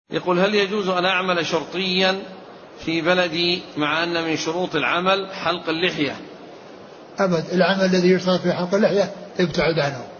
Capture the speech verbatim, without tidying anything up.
يقول: هل يجوز أن أعمل شرطيا في بلدي مع أن من شروط العمل حلق اللحية؟ أبد، العمل الذي يشترط في حلق اللحية ابتعد عنه.